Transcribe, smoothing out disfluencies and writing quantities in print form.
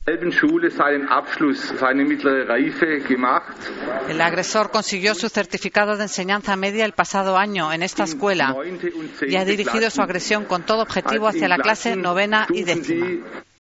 El agresor consiguió su certificado de enseñanza media el pasado año en esta escuela y ha dirigido su agresión con todo objetivo hacia la clase novena y décima.